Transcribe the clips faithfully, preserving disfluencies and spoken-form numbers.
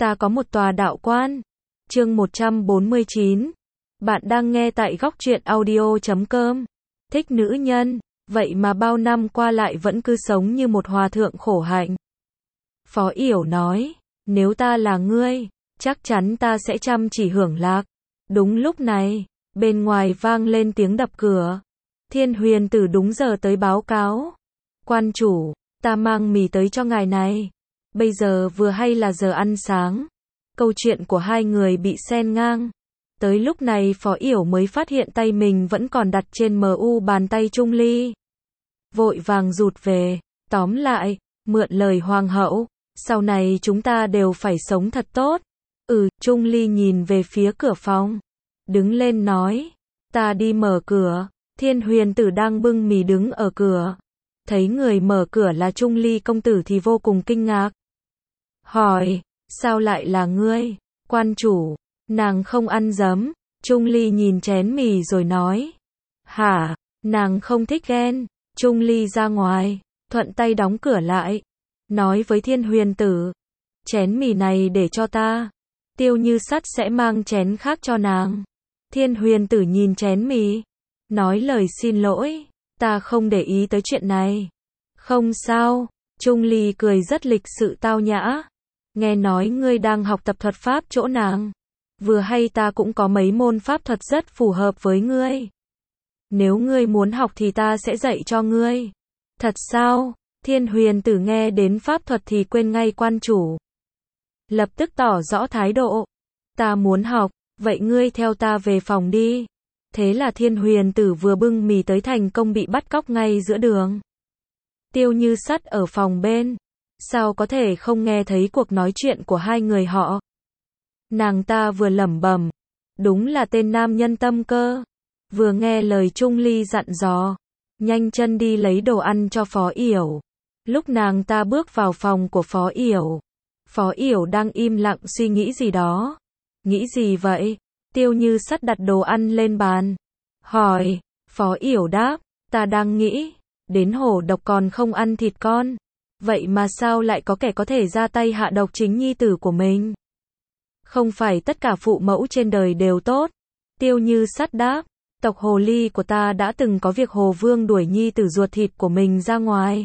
Ta có một tòa đạo quan. Chương một trăm bốn mươi chín. Bạn đang nghe tại góc truyện audio chấm com. Thích nữ nhân, vậy mà bao năm qua lại vẫn cứ sống như một hòa thượng khổ hạnh. Phó Yểu nói, nếu ta là ngươi, chắc chắn ta sẽ chăm chỉ hưởng lạc. Đúng lúc này, bên ngoài vang lên tiếng đập cửa. Thiên Huyền Tử đúng giờ tới báo cáo. Quan chủ, ta mang mì tới cho ngài này. Bây giờ vừa hay là giờ ăn sáng. Câu chuyện của hai người bị xen ngang. Tới lúc này Phó Yểu mới phát hiện tay mình vẫn còn đặt trên mờ u bàn tay Trung Ly. Vội vàng rụt về, tóm lại, mượn lời hoàng hậu, sau này chúng ta đều phải sống thật tốt. Ừ, Trung Ly nhìn về phía cửa phòng. Đứng lên nói, ta đi mở cửa. Thiên Huyền Tử đang bưng mì đứng ở cửa. Thấy người mở cửa là Trung Ly công tử thì vô cùng kinh ngạc. Hỏi, sao lại là ngươi? Quan chủ, nàng không ăn dấm. Trung Ly nhìn chén mì rồi nói. Hả, nàng không thích ghen. Trung Ly ra ngoài, thuận tay đóng cửa lại. Nói với Thiên Huyền Tử, chén mì này để cho ta. Tiêu Như Sắt sẽ mang chén khác cho nàng. Thiên Huyền Tử nhìn chén mì, nói lời xin lỗi, ta không để ý tới chuyện này. Không sao, Trung Ly cười rất lịch sự tao nhã. Nghe nói ngươi đang học tập thuật pháp chỗ nàng. Vừa hay ta cũng có mấy môn pháp thuật rất phù hợp với ngươi. Nếu ngươi muốn học thì ta sẽ dạy cho ngươi. Thật sao? Thiên Huyền Tử nghe đến pháp thuật thì quên ngay quan chủ. Lập tức tỏ rõ thái độ. Ta muốn học, vậy ngươi theo ta về phòng đi. Thế là Thiên Huyền Tử vừa bưng mì tới thành công bị bắt cóc ngay giữa đường. Tiêu Như Sắt ở phòng bên. Sao có thể không nghe thấy cuộc nói chuyện của hai người họ? Nàng ta vừa lẩm bẩm, đúng là tên nam nhân tâm cơ. Vừa nghe lời Trung Ly dặn dò, nhanh chân đi lấy đồ ăn cho Phó Yểu. Lúc nàng ta bước vào phòng của Phó Yểu, Phó Yểu đang im lặng suy nghĩ gì đó. Nghĩ gì vậy? Tiêu Như Sắt đặt đồ ăn lên bàn. Hỏi, Phó Yểu đáp, ta đang nghĩ, đến hổ độc còn không ăn thịt con. Vậy mà sao lại có kẻ có thể ra tay hạ độc chính nhi tử của mình? Không phải tất cả phụ mẫu trên đời đều tốt. Tiêu Như Sắt đáp, tộc hồ ly của ta đã từng có việc Hồ Vương đuổi nhi tử ruột thịt của mình ra ngoài.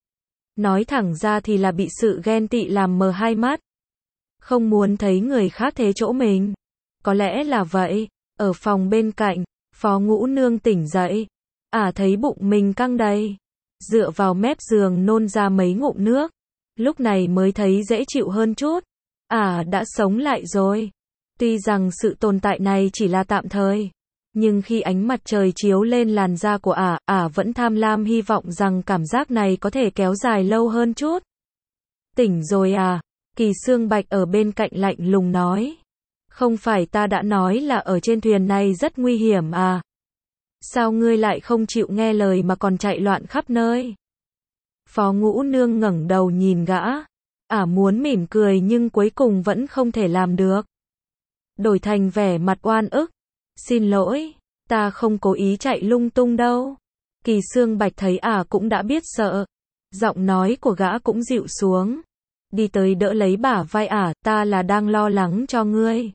Nói thẳng ra thì là bị sự ghen tị làm mờ hai mắt. Không muốn thấy người khác thế chỗ mình. Có lẽ là vậy. Ở phòng bên cạnh, Phó Ngũ Nương tỉnh dậy. Ả thấy bụng mình căng đầy. Dựa vào mép giường nôn ra mấy ngụm nước. Lúc này mới thấy dễ chịu hơn chút. Ả đã sống lại rồi. Tuy rằng sự tồn tại này chỉ là tạm thời. Nhưng khi ánh mặt trời chiếu lên làn da của Ả, Ả vẫn tham lam hy vọng rằng cảm giác này có thể kéo dài lâu hơn chút. Tỉnh rồi à? Kỳ Xương Bạch ở bên cạnh lạnh lùng nói. Không phải ta đã nói là ở trên thuyền này rất nguy hiểm à? Sao ngươi lại không chịu nghe lời mà còn chạy loạn khắp nơi? Phó Ngũ Nương ngẩng đầu nhìn gã. Ả muốn mỉm cười nhưng cuối cùng vẫn không thể làm được. Đổi thành vẻ mặt oan ức. Xin lỗi, ta không cố ý chạy lung tung đâu. Kỳ Xương Bạch thấy Ả cũng đã biết sợ. Giọng nói của gã cũng dịu xuống. Đi tới đỡ lấy bả vai Ả, ta là đang lo lắng cho ngươi.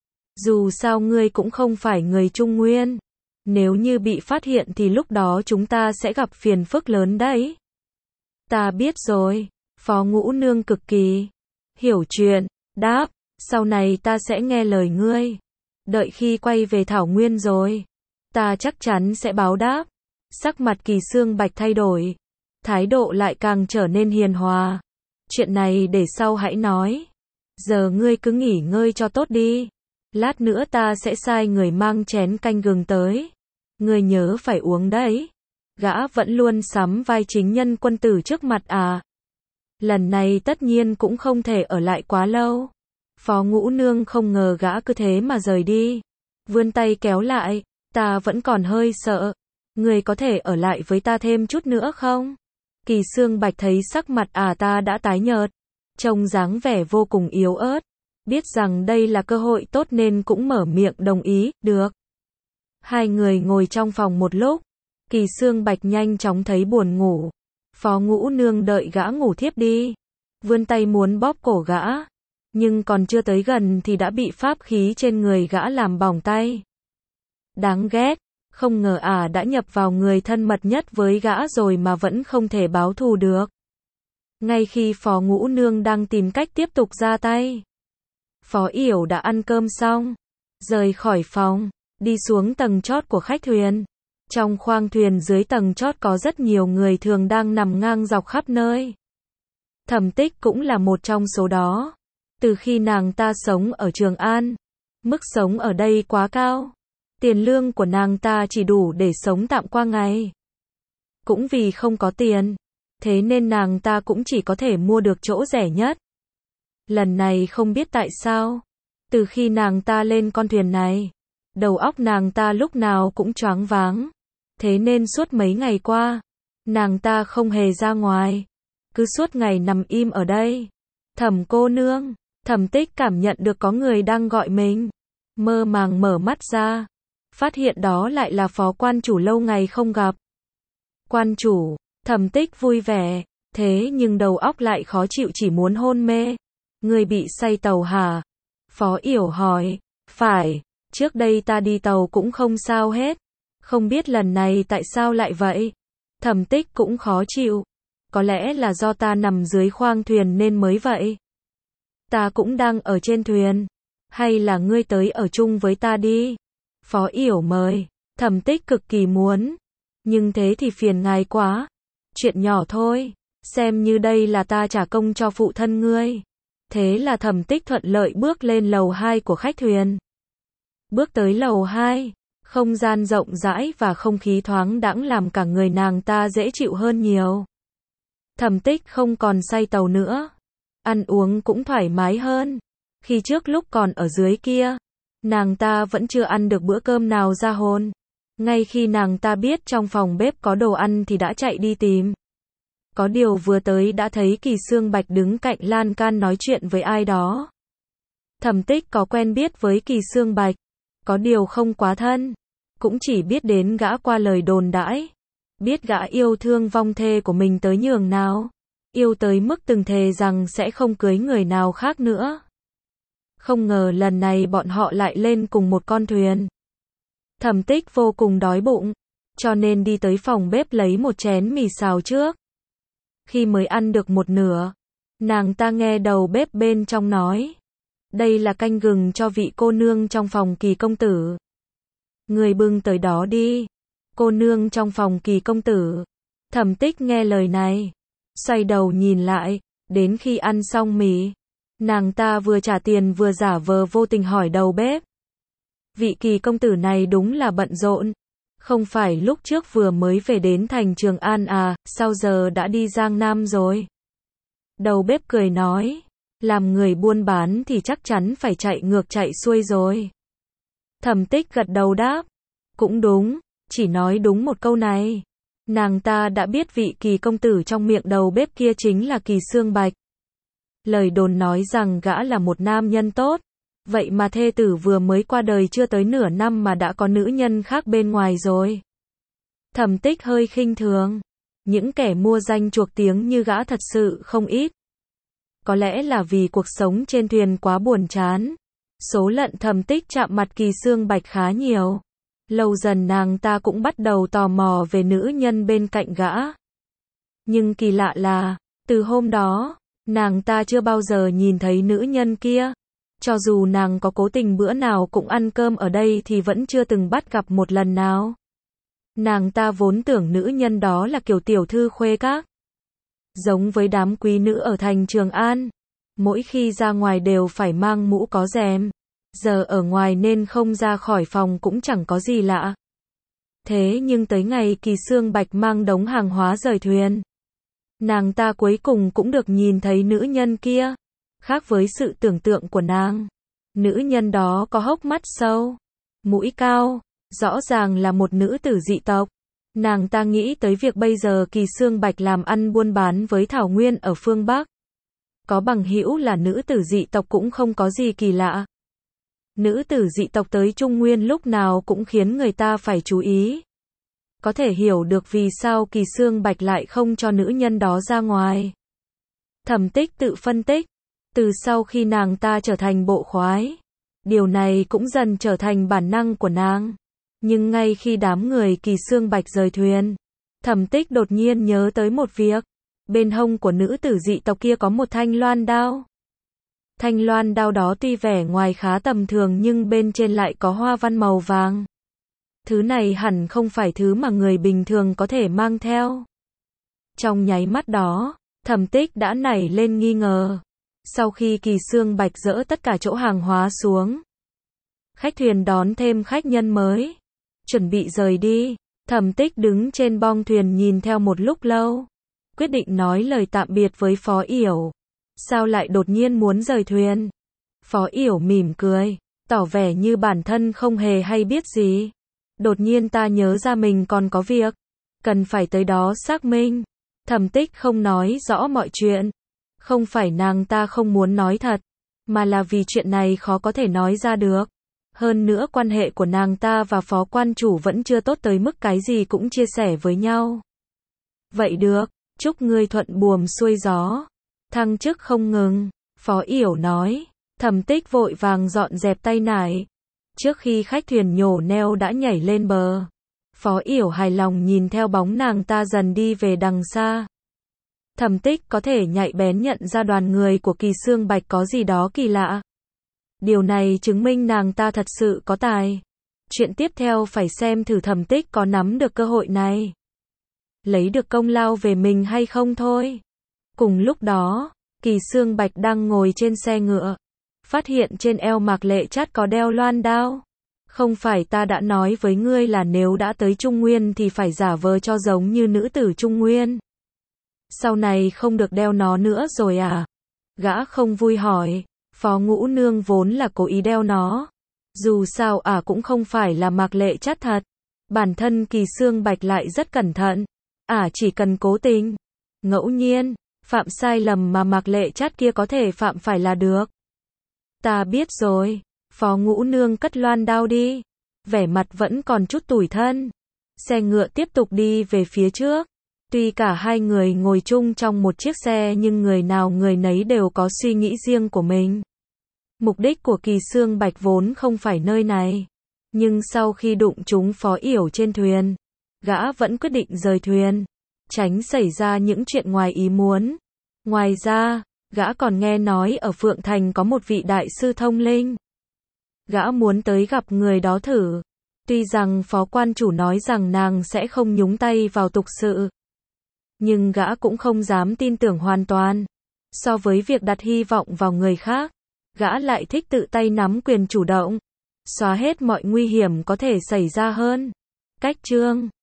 Dù sao ngươi cũng không phải người Trung Nguyên. Nếu như bị phát hiện thì lúc đó chúng ta sẽ gặp phiền phức lớn đấy. Ta biết rồi. Phó Ngũ Nương cực kỳ hiểu chuyện, đáp, sau này ta sẽ nghe lời ngươi. Đợi khi quay về Thảo Nguyên rồi, ta chắc chắn sẽ báo đáp. Sắc mặt Kỳ Xương Bạch thay đổi, thái độ lại càng trở nên hiền hòa. Chuyện này để sau hãy nói. Giờ ngươi cứ nghỉ ngơi cho tốt đi. Lát nữa ta sẽ sai người mang chén canh gừng tới. Ngươi nhớ phải uống đấy. Gã vẫn luôn sắm vai chính nhân quân tử trước mặt à. Lần này tất nhiên cũng không thể ở lại quá lâu. Phó Ngũ Nương không ngờ gã cứ thế mà rời đi. Vươn tay kéo lại, ta vẫn còn hơi sợ. Người có thể ở lại với ta thêm chút nữa không? Kỳ Xương Bạch thấy sắc mặt à ta đã tái nhợt. Trông dáng vẻ vô cùng yếu ớt. Biết rằng đây là cơ hội tốt nên cũng mở miệng đồng ý, được. Hai người ngồi trong phòng một lúc. Kỳ Xương Bạch nhanh chóng thấy buồn ngủ. Phó Ngũ Nương đợi gã ngủ thiếp đi. Vươn tay muốn bóp cổ gã. Nhưng còn chưa tới gần thì đã bị pháp khí trên người gã làm bỏng tay. Đáng ghét, không ngờ ả đã nhập vào người thân mật nhất với gã rồi mà vẫn không thể báo thù được. Ngay khi Phó Ngũ Nương đang tìm cách tiếp tục ra tay, Phó Yểu đã ăn cơm xong, rời khỏi phòng, đi xuống tầng chót của khách thuyền. Trong khoang thuyền dưới tầng chót có rất nhiều người thường đang nằm ngang dọc khắp nơi. Thẩm Tích cũng là một trong số đó. Từ khi nàng ta sống ở Trường An, mức sống ở đây quá cao. Tiền lương của nàng ta chỉ đủ để sống tạm qua ngày. Cũng vì không có tiền, thế nên nàng ta cũng chỉ có thể mua được chỗ rẻ nhất. Lần này không biết tại sao, từ khi nàng ta lên con thuyền này, đầu óc nàng ta lúc nào cũng choáng váng. Thế nên suốt mấy ngày qua, nàng ta không hề ra ngoài, cứ suốt ngày nằm im ở đây. Thẩm cô nương, Thẩm Tích cảm nhận được có người đang gọi mình, mơ màng mở mắt ra, phát hiện đó lại là Phó quan chủ lâu ngày không gặp. Quan chủ, Thẩm Tích vui vẻ, thế nhưng đầu óc lại khó chịu chỉ muốn hôn mê. Người bị say tàu hả? Phó Yểu hỏi. Phải, trước đây ta đi tàu cũng không sao hết. Không biết lần này tại sao lại vậy? Thẩm Tích cũng khó chịu. Có lẽ là do ta nằm dưới khoang thuyền nên mới vậy. Ta cũng đang ở trên thuyền. Hay là ngươi tới ở chung với ta đi? Phó Yểu mời. Thẩm Tích cực kỳ muốn. Nhưng thế thì phiền ngài quá. Chuyện nhỏ thôi. Xem như đây là ta trả công cho phụ thân ngươi. Thế là Thẩm Tích thuận lợi bước lên lầu hai của khách thuyền. Bước tới lầu hai. Không gian rộng rãi và không khí thoáng đãng làm cả người nàng ta dễ chịu hơn nhiều. Thẩm Tích không còn say tàu nữa. Ăn uống cũng thoải mái hơn. Khi trước lúc còn ở dưới kia, nàng ta vẫn chưa ăn được bữa cơm nào ra hồn. Ngay khi nàng ta biết trong phòng bếp có đồ ăn thì đã chạy đi tìm. Có điều vừa tới đã thấy Kỳ Xương Bạch đứng cạnh lan can nói chuyện với ai đó. Thẩm Tích có quen biết với Kỳ Xương Bạch, có điều không quá thân, cũng chỉ biết đến gã qua lời đồn đãi, biết gã yêu thương vong thê của mình tới nhường nào, yêu tới mức từng thề rằng sẽ không cưới người nào khác nữa. Không ngờ lần này bọn họ lại lên cùng một con thuyền. Thẩm Tích vô cùng đói bụng, cho nên đi tới phòng bếp lấy một chén mì xào trước. Khi mới ăn được một nửa, nàng ta nghe đầu bếp bên trong nói, đây là canh gừng cho vị cô nương trong phòng Kỳ công tử. Người bưng tới đó đi. Cô nương trong phòng Kỳ công tử. Thẩm Tích nghe lời này, xoay đầu nhìn lại, đến khi ăn xong mì, nàng ta vừa trả tiền vừa giả vờ vô tình hỏi đầu bếp. Vị Kỳ công tử này đúng là bận rộn. Không phải lúc trước vừa mới về đến thành Trường An à, sao giờ đã đi Giang Nam rồi? Đầu bếp cười nói, làm người buôn bán thì chắc chắn phải chạy ngược chạy xuôi rồi. Thẩm Tích gật đầu đáp, cũng đúng, chỉ nói đúng một câu này. Nàng ta đã biết vị Kỳ công tử trong miệng đầu bếp kia chính là Kỳ Xương Bạch. Lời đồn nói rằng gã là một nam nhân tốt, vậy mà thê tử vừa mới qua đời chưa tới nửa năm mà đã có nữ nhân khác bên ngoài rồi. Thẩm Tích hơi khinh thường, những kẻ mua danh chuộc tiếng như gã thật sự không ít. Có lẽ là vì cuộc sống trên thuyền quá buồn chán, số lần Thẩm Tích chạm mặt Kỳ Xương Bạch khá nhiều. Lâu dần nàng ta cũng bắt đầu tò mò về nữ nhân bên cạnh gã. Nhưng kỳ lạ là, từ hôm đó, nàng ta chưa bao giờ nhìn thấy nữ nhân kia. Cho dù nàng có cố tình bữa nào cũng ăn cơm ở đây thì vẫn chưa từng bắt gặp một lần nào. Nàng ta vốn tưởng nữ nhân đó là kiểu tiểu thư khuê các. Giống với đám quý nữ ở thành Trường An. Mỗi khi ra ngoài đều phải mang mũ có rèm. Giờ ở ngoài nên không ra khỏi phòng cũng chẳng có gì lạ. Thế nhưng tới ngày Kỳ Xương Bạch mang đống hàng hóa rời thuyền, nàng ta cuối cùng cũng được nhìn thấy nữ nhân kia. Khác với sự tưởng tượng của nàng, nữ nhân đó có hốc mắt sâu, mũi cao, rõ ràng là một nữ tử dị tộc. Nàng ta nghĩ tới việc bây giờ Kỳ Xương Bạch làm ăn buôn bán với Thảo Nguyên ở phương Bắc. Có bằng hữu là nữ tử dị tộc cũng không có gì kỳ lạ. Nữ tử dị tộc tới Trung Nguyên lúc nào cũng khiến người ta phải chú ý. Có thể hiểu được vì sao Kỳ Xương Bạch lại không cho nữ nhân đó ra ngoài. Thẩm Tích tự phân tích, Từ sau khi nàng ta trở thành bộ khoái, điều này cũng dần trở thành bản năng của nàng. Nhưng ngay khi đám người Kỳ Xương Bạch rời thuyền, Thẩm Tích đột nhiên nhớ tới một việc. Bên hông của nữ tử dị tộc kia có một thanh loan đao. Thanh loan đao đó tuy vẻ ngoài khá tầm thường nhưng bên trên lại có hoa văn màu vàng. Thứ này hẳn không phải thứ mà người bình thường có thể mang theo. Trong nháy mắt đó, Thẩm Tích đã nảy lên nghi ngờ. Sau khi Kỳ Xương Bạch dỡ tất cả chỗ hàng hóa xuống, khách thuyền đón thêm khách nhân mới, chuẩn bị rời đi, Thẩm Tích đứng trên bong thuyền nhìn theo một lúc lâu, quyết định nói lời tạm biệt với Phó Yểu. Sao lại đột nhiên muốn rời thuyền? Phó Yểu mỉm cười, tỏ vẻ như bản thân không hề hay biết gì. Đột nhiên ta nhớ ra mình còn có việc, cần phải tới đó xác minh. Thẩm Tích không nói rõ mọi chuyện. Không phải nàng ta không muốn nói thật, mà là vì chuyện này khó có thể nói ra được. Hơn nữa quan hệ của nàng ta và phó quan chủ vẫn chưa tốt tới mức cái gì cũng chia sẻ với nhau. Vậy được, chúc ngươi thuận buồm xuôi gió, thăng chức không ngừng, Phó Yểu nói. Thẩm Tích vội vàng dọn dẹp tay nải. Trước khi khách thuyền nhổ neo đã nhảy lên bờ, Phó Yểu hài lòng nhìn theo bóng nàng ta dần đi về đằng xa. Thẩm Tích có thể nhạy bén nhận ra đoàn người của Kỳ Xương Bạch có gì đó kỳ lạ. Điều này chứng minh nàng ta thật sự có tài. Chuyện tiếp theo phải xem thử Thẩm Tích có nắm được cơ hội này, lấy được công lao về mình hay không thôi. Cùng lúc đó, Kỳ Xương Bạch đang ngồi trên xe ngựa, phát hiện trên eo Mạc Lệ Trát có đeo loan đao. Không phải ta đã nói với ngươi là nếu đã tới Trung Nguyên thì phải giả vờ cho giống như nữ tử Trung Nguyên. Sau này không được đeo nó nữa rồi à? Gã không vui hỏi. Phó Ngũ Nương vốn là cố ý đeo nó. Dù sao ả à cũng không phải là Mạc Lệ Trát thật. Bản thân Kỳ Xương Bạch lại rất cẩn thận. Ả à chỉ cần cố tình, ngẫu nhiên, phạm sai lầm mà Mạc Lệ Trát kia có thể phạm phải là được. Ta biết rồi. Phó Ngũ Nương cất loan đao đi. Vẻ mặt vẫn còn chút tủi thân. Xe ngựa tiếp tục đi về phía trước. Tuy cả hai người ngồi chung trong một chiếc xe nhưng người nào người nấy đều có suy nghĩ riêng của mình. Mục đích của Kỳ Xương Bạch vốn không phải nơi này. Nhưng sau khi đụng trúng Phó Yểu trên thuyền, gã vẫn quyết định rời thuyền, tránh xảy ra những chuyện ngoài ý muốn. Ngoài ra, gã còn nghe nói ở Phượng Thành có một vị đại sư thông linh. Gã muốn tới gặp người đó thử. Tuy rằng phó quan chủ nói rằng nàng sẽ không nhúng tay vào tục sự, nhưng gã cũng không dám tin tưởng hoàn toàn. So với việc đặt hy vọng vào người khác, gã lại thích tự tay nắm quyền chủ động, xóa hết mọi nguy hiểm có thể xảy ra hơn. Cách chương